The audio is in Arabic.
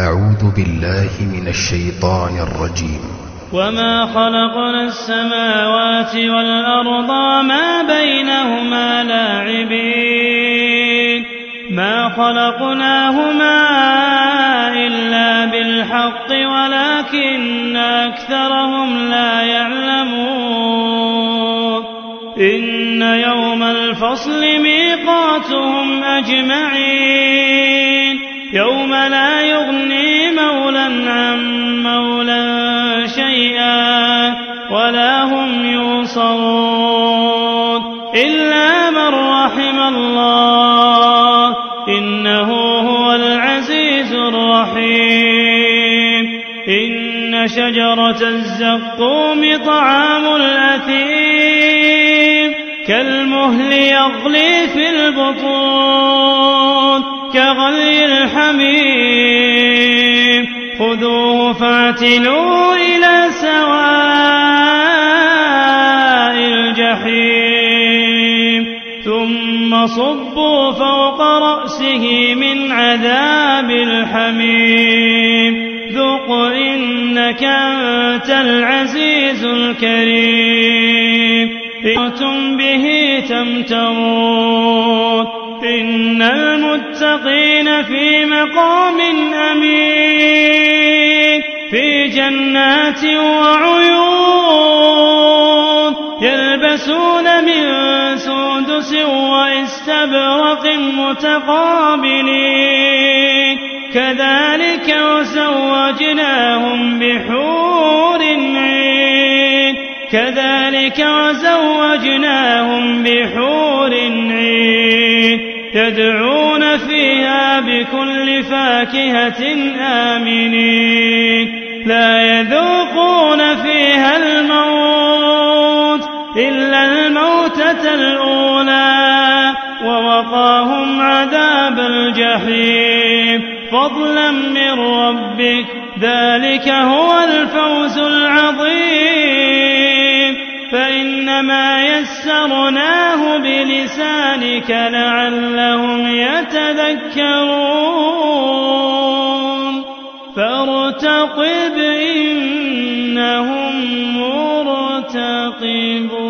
أعوذ بالله من الشيطان الرجيم. وما خلقنا السماوات والأرض وما بينهما لاعبين ما خلقناهما إلا بالحق ولكن أكثرهم لا يعلمون. إن يوم الفصل ميقاتهم أجمعين يوم لا يغني مولى عن مولى شيئا ولا هم ينصرون إلا من رحم الله إنه هو العزيز الرحيم. إن شجرة الزقوم طعام الأثيم كالمهل يغلي في البطون كغلي الحميم خذوه فاعتلوه إلى سواء الجحيم ثم صبوا فوق رأسه من عذاب الحميم ذق إنك أنت العزيز الكريم. أنتم به تمترون إن المتقين في مقام أمين في جنات وعيون يلبسون من سندس واستبرق متقابلين كذلك وزوجناهم بحور عين يدعون فيها بكل فاكهة آمنين لا يذوقون فيها الموت إلا الموتة الأولى ووقاهم عذاب الجحيم فضلا من ربك ذلك هو الفوز العظيم. فإنما يسرناه بلسانك لعلهم يتذكرون فارتقب إنهم مرتقبون.